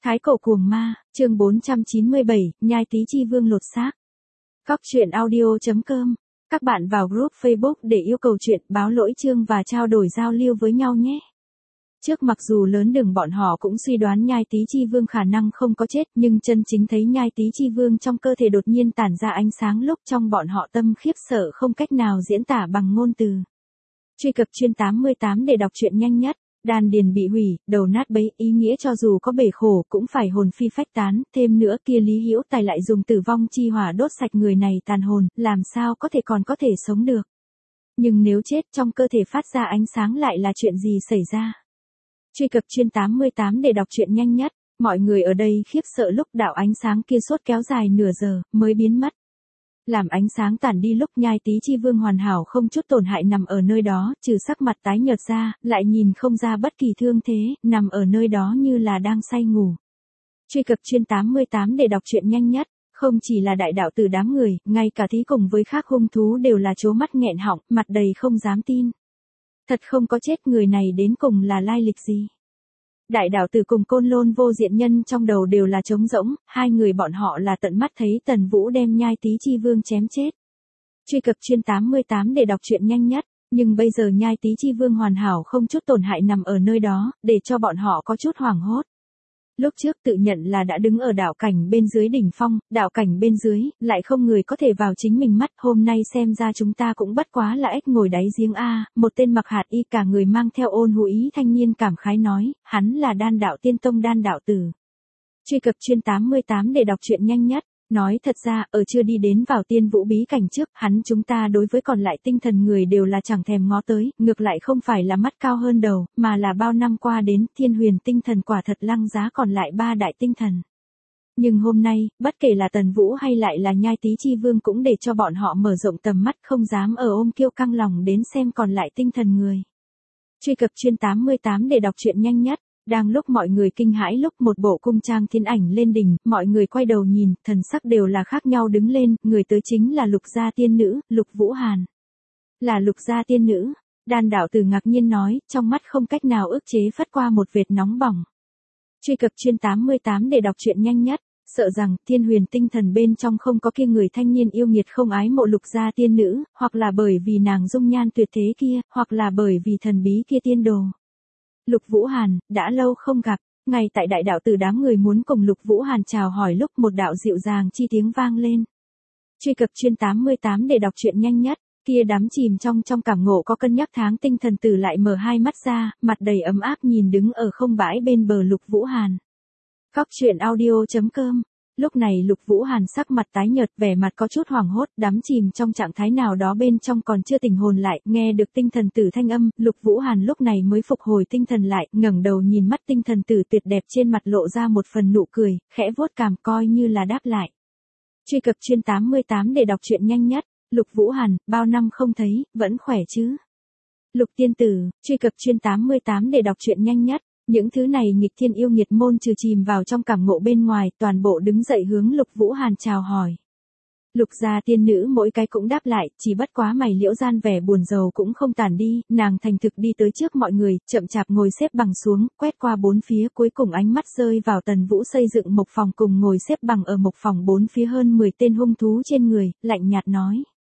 Thái cổ cuồng ma, chương 497, nhai tí chi vương lột xác. Cóc truyện audio.com. Các bạn vào group Facebook để yêu cầu chuyện, báo lỗi chương và trao đổi giao lưu với nhau nhé. Trước mặc dù lớn đường bọn họ cũng suy đoán nhai tí chi vương khả năng không có chết, nhưng chân chính thấy nhai tí chi vương trong cơ thể đột nhiên tản ra ánh sáng lúc trong bọn họ tâm khiếp sợ không cách nào diễn tả bằng ngôn từ. Truy cập chuyên 88 để đọc truyện nhanh nhất. Đan điền bị hủy, đầu nát bấy, ý nghĩa cho dù có bể khổ cũng phải hồn phi phách tán, thêm nữa kia Lý Hữu Tài lại dùng tử vong chi hỏa đốt sạch người này tàn hồn, làm sao có thể còn có thể sống được. Nhưng nếu chết trong cơ thể phát ra ánh sáng lại là chuyện gì xảy ra? Truy cập chuyên 88 để đọc truyện nhanh nhất, mọi người ở đây khiếp sợ lúc đạo ánh sáng kia suốt kéo dài nửa giờ, mới biến mất. Làm ánh sáng tản đi lúc nhai tí chi vương hoàn hảo không chút tổn hại nằm ở nơi đó, trừ sắc mặt tái nhợt ra, lại nhìn không ra bất kỳ thương thế, nằm ở nơi đó như là đang say ngủ. Truy cập chuyên 88 để đọc truyện nhanh nhất, không chỉ là đại đạo tử đám người, ngay cả thí cùng với khác hung thú đều là trố mắt nghẹn họng, mặt đầy không dám tin. Thật không có chết, người này đến cùng là lai lịch gì? Đại đạo tử cùng Côn Lôn Vô Diện Nhân trong đầu đều là trống rỗng, hai người bọn họ là tận mắt thấy Tần Vũ đem nhai tí chi vương chém chết. Truy cập chuyên 88 để đọc truyện nhanh nhất, nhưng bây giờ nhai tí chi vương hoàn hảo không chút tổn hại nằm ở nơi đó, để cho bọn họ có chút hoảng hốt. Lúc trước tự nhận là đã đứng ở đạo cảnh bên dưới đỉnh phong, đạo cảnh bên dưới, lại không người có thể vào chính mình mắt, hôm nay xem ra chúng ta cũng bất quá là ếch ngồi đáy giếng A, một tên mặc hạt y cả người mang theo ôn hú ý thanh niên cảm khái nói, hắn là Đan Đạo Tiên Tông Đan Đạo Tử. Truy cập chuyên 88 để đọc truyện nhanh nhất. Nói thật ra, ở chưa đi đến vào tiên vũ bí cảnh trước, hắn chúng ta đối với còn lại tinh thần người đều là chẳng thèm ngó tới, ngược lại không phải là mắt cao hơn đầu, mà là bao năm qua đến, thiên huyền tinh thần quả thật lăng giá còn lại ba đại tinh thần. Nhưng hôm nay, bất kể là Tần Vũ hay lại là nhai tí chi vương cũng để cho bọn họ mở rộng tầm mắt không dám ở ôm kiêu căng lòng đến xem còn lại tinh thần người. Truy cập chuyên 88 để đọc truyện nhanh nhất. Đang lúc mọi người kinh hãi lúc một bộ cung trang thiên ảnh lên đỉnh, mọi người quay đầu nhìn, thần sắc đều là khác nhau đứng lên, người tới chính là Lục gia tiên nữ, Lục Vũ Hàn. Là Lục gia tiên nữ, Đan Đạo Tử ngạc nhiên nói, trong mắt không cách nào ức chế phất qua một vệt nóng bỏng. Truy cập chuyên 88 để đọc truyện nhanh nhất, sợ rằng thiên huyền tinh thần bên trong không có kia người thanh niên yêu nghiệt không ái mộ Lục gia tiên nữ, hoặc là bởi vì nàng dung nhan tuyệt thế kia, hoặc là bởi vì thần bí kia tiên đồ. Lục Vũ Hàn, đã lâu không gặp, ngay tại đại đạo tử đám người muốn cùng Lục Vũ Hàn chào hỏi lúc một đạo dịu dàng chi tiếng vang lên. Truy cập chuyên 88 để đọc truyện nhanh nhất, kia đắm chìm trong cảm ngộ có cân nhắc tháng tinh thần tử lại mở hai mắt ra, mặt đầy ấm áp nhìn đứng ở không bãi bên bờ Lục Vũ Hàn. Cóc truyện audio.com. Lúc này Lục Vũ Hàn sắc mặt tái nhợt, vẻ mặt có chút hoảng hốt, đắm chìm trong trạng thái nào đó bên trong còn chưa tỉnh hồn lại, nghe được tinh thần tử thanh âm, Lục Vũ Hàn lúc này mới phục hồi tinh thần lại, ngẩng đầu nhìn mắt tinh thần tử tuyệt đẹp trên mặt lộ ra một phần nụ cười, khẽ vuốt cằm coi như là đáp lại. Truy cập chuyên 88 để đọc truyện nhanh nhất, Lục Vũ Hàn, bao năm không thấy, vẫn khỏe chứ? Lục tiên tử, truy cập chuyên 88 để đọc truyện nhanh nhất. Những thứ này nghịch thiên yêu nghiệt môn trừ chìm vào trong cảm ngộ bên ngoài, toàn bộ đứng dậy hướng Lục Vũ Hàn chào hỏi. Lục gia tiên nữ mỗi cái cũng đáp lại, chỉ bất quá mày liễu gian vẻ buồn rầu cũng không tản đi, nàng thành thực đi tới trước mọi người, chậm chạp ngồi xếp bằng xuống, quét qua bốn phía, cuối cùng ánh mắt rơi vào Tần Vũ xây dựng mộc phòng cùng ngồi xếp bằng ở mộc phòng bốn phía hơn 10 tên hung thú trên người, lạnh nhạt nói.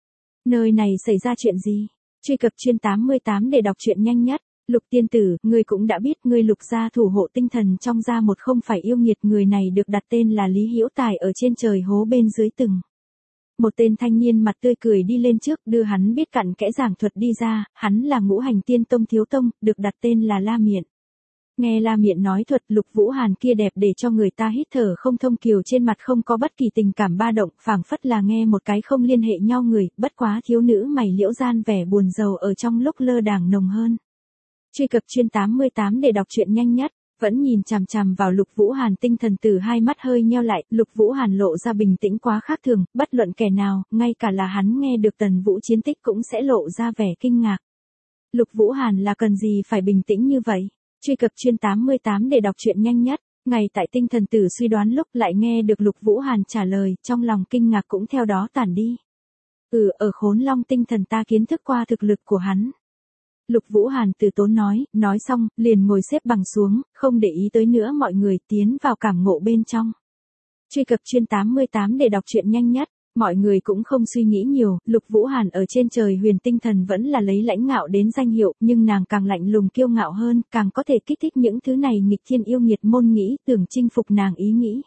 Nơi này xảy ra chuyện gì? Truy cập chuyên 88 để đọc truyện nhanh nhất. Lục tiên tử, ngươi cũng đã biết ngươi Lục gia thủ hộ tinh thần trong gia một không phải yêu nghiệt, người này được đặt tên là Lý Hữu Tài ở trên trời hố bên dưới từng. Một tên thanh niên mặt tươi cười đi lên trước đưa hắn biết cặn kẽ giảng thuật đi ra, hắn là Ngũ Hành Tiên Tông thiếu tông, được đặt tên là La Miện. Nghe La Miện nói thuật Lục Vũ Hàn kia đẹp để cho người ta hít thở không thông, kiều trên mặt không có bất kỳ tình cảm ba động, phảng phất là nghe một cái không liên hệ nhau người, bất quá thiếu nữ mày liễu gian vẻ buồn rầu ở trong lúc lơ đảng nồng hơn. Truy cập chuyên 88 để đọc truyện nhanh nhất, vẫn nhìn chằm chằm vào Lục Vũ Hàn, tinh thần tử hai mắt hơi nheo lại, Lục Vũ Hàn lộ ra bình tĩnh quá khác thường, bất luận kẻ nào, ngay cả là hắn nghe được Tần Vũ chiến tích cũng sẽ lộ ra vẻ kinh ngạc. Lục Vũ Hàn là cần gì phải bình tĩnh như vậy? Truy cập chuyên 88 để đọc truyện nhanh nhất, ngay tại tinh thần tử suy đoán lúc lại nghe được Lục Vũ Hàn trả lời, trong lòng kinh ngạc cũng theo đó tản đi. Ở Khốn Long tinh thần ta kiến thức qua thực lực của hắn. Lục Vũ Hàn từ tốn nói xong, liền ngồi xếp bằng xuống, không để ý tới nữa mọi người tiến vào cảm ngộ bên trong. Truy cập chuyên 88 để đọc truyện nhanh nhất. Mọi người cũng không suy nghĩ nhiều, Lục Vũ Hàn ở trên trời huyền tinh thần vẫn là lấy lãnh ngạo đến danh hiệu, nhưng nàng càng lạnh lùng kiêu ngạo hơn, càng có thể kích thích những thứ này nghịch thiên yêu nghiệt môn nghĩ tưởng chinh phục nàng ý nghĩ.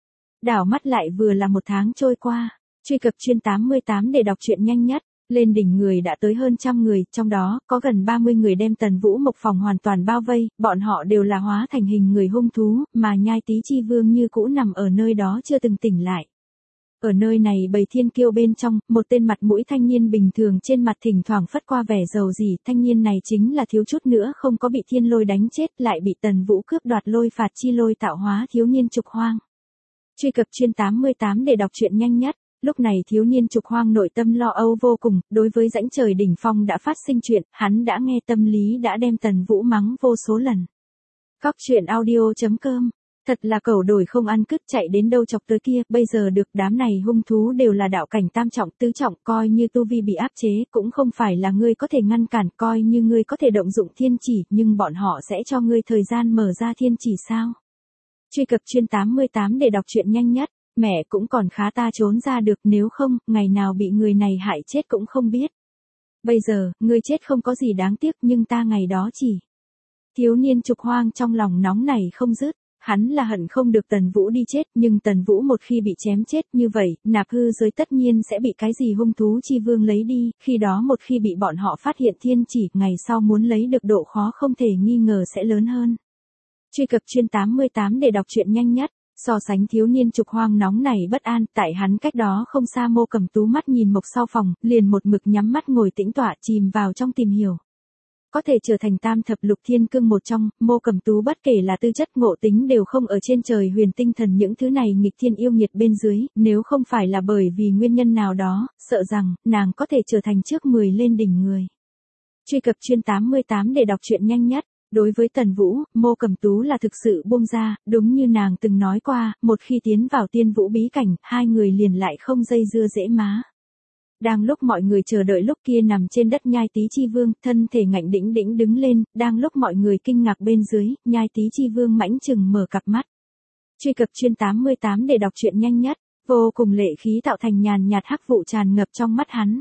Đảo mắt lại vừa là một tháng trôi qua. Truy cập chuyên 88 để đọc truyện nhanh nhất. Lên đỉnh người đã tới hơn 100 người, trong đó có gần 30 người đem Tần Vũ Mộc phòng hoàn toàn bao vây, bọn họ đều là hóa thành hình người hung thú, mà Nhai Tý Chi Vương như cũ nằm ở nơi đó chưa từng tỉnh lại. Ở nơi này bầy thiên kiêu bên trong, một tên mặt mũi thanh niên bình thường trên mặt thỉnh thoảng phất qua vẻ giàu dỉ, thanh niên này chính là thiếu chút nữa không có bị thiên lôi đánh chết, lại bị Tần Vũ cướp đoạt lôi phạt chi lôi tạo hóa thiếu niên Trục Hoang. Truy cập chuyên 88 để đọc truyện nhanh nhất. Lúc này thiếu niên Trục Hoang nội tâm lo âu vô cùng, đối với dãnh trời đỉnh phong đã phát sinh chuyện, hắn đã nghe tâm lý đã đem Tần Vũ mắng vô số lần. Cóc truyện audio.com. Thật là cẩu đổi không ăn cứt, chạy đến đâu chọc tới kia, bây giờ được đám này hung thú đều là đạo cảnh tam trọng tứ trọng, coi như tu vi bị áp chế, cũng không phải là ngươi có thể ngăn cản, coi như ngươi có thể động dụng thiên chỉ, nhưng bọn họ sẽ cho ngươi thời gian mở ra thiên chỉ sao? Truy cập chuyên 88 để đọc truyện nhanh nhất. Mẹ cũng còn khá ta trốn ra được, nếu không, ngày nào bị người này hại chết cũng không biết. Bây giờ, ngươi chết không có gì đáng tiếc, nhưng ta ngày đó chỉ. Thiếu niên Trục Hoang trong lòng nóng này không dứt, hắn là hận không được Tần Vũ đi chết, nhưng Tần Vũ một khi bị chém chết như vậy, nạp hư giới tất nhiên sẽ bị cái gì hung thú chi vương lấy đi, khi đó một khi bị bọn họ phát hiện thiên chỉ, ngày sau muốn lấy được độ khó không thể nghi ngờ sẽ lớn hơn. Truy cập chuyên 88 để đọc truyện nhanh nhất. So sánh thiếu niên Trục Hoang nóng này bất an, tại hắn cách đó không xa Mộ Cẩm Tú mắt nhìn Mộc sau phòng, liền một mực nhắm mắt ngồi tĩnh tọa chìm vào trong tìm hiểu. Có thể trở thành tam thập lục thiên cương một trong, Mộ Cẩm Tú bất kể là tư chất ngộ tính đều không ở trên trời huyền tinh thần những thứ này nghịch thiên yêu nghiệt bên dưới, nếu không phải là bởi vì nguyên nhân nào đó, sợ rằng, nàng có thể trở thành trước 10 lên đỉnh người. Truy cập chuyên 88 để đọc truyện nhanh nhất. Đối với Tần Vũ, Mộ Cẩm Tú là thực sự buông ra, đúng như nàng từng nói qua, một khi tiến vào tiên vũ bí cảnh, hai người liền lại không dây dưa dễ má. Đang lúc mọi người chờ đợi lúc kia nằm trên đất Nhai Tý Chi Vương, thân thể ngạnh đĩnh đĩnh đứng lên, đang lúc mọi người kinh ngạc bên dưới, Nhai Tý Chi Vương mãnh chừng mở cặp mắt. Truy cập chuyên 88 để đọc truyện nhanh nhất, vô cùng lệ khí tạo thành nhàn nhạt hắc vụ tràn ngập trong mắt hắn.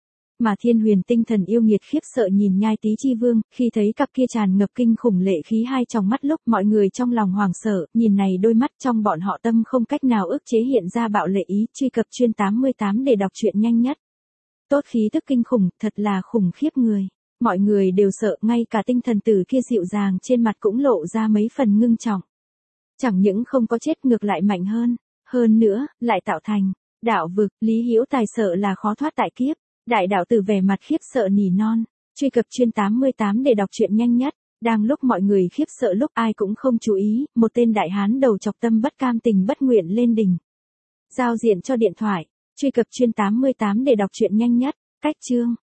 Mà Thiên Huyền Tinh Thần yêu nghiệt khiếp sợ nhìn Nhai Tý Chi Vương, khi thấy cặp kia tràn ngập kinh khủng lệ khí hai trong mắt lúc mọi người trong lòng hoảng sợ, nhìn này đôi mắt trong bọn họ tâm không cách nào ức chế hiện ra bạo lệ ý. Truy cập chuyên 88 để đọc truyện nhanh nhất. Tốt khí tức kinh khủng, thật là khủng khiếp người. Mọi người đều sợ, ngay cả tinh thần tử kia dịu dàng trên mặt cũng lộ ra mấy phần ngưng trọng. Chẳng những không có chết ngược lại mạnh hơn nữa, lại tạo thành đạo vực, Lý Hữu Tài sợ là khó thoát tại kiếp. Đại đạo tử vẻ mặt khiếp sợ nỉ non. Truy cập chuyên 88 để đọc truyện nhanh nhất. Đang lúc mọi người khiếp sợ lúc ai cũng không chú ý, một tên đại hán đầu chọc tâm bất cam tình bất nguyện lên đỉnh. Giao diện cho điện thoại. Truy cập chuyên 88 để đọc truyện nhanh nhất. Cách chương.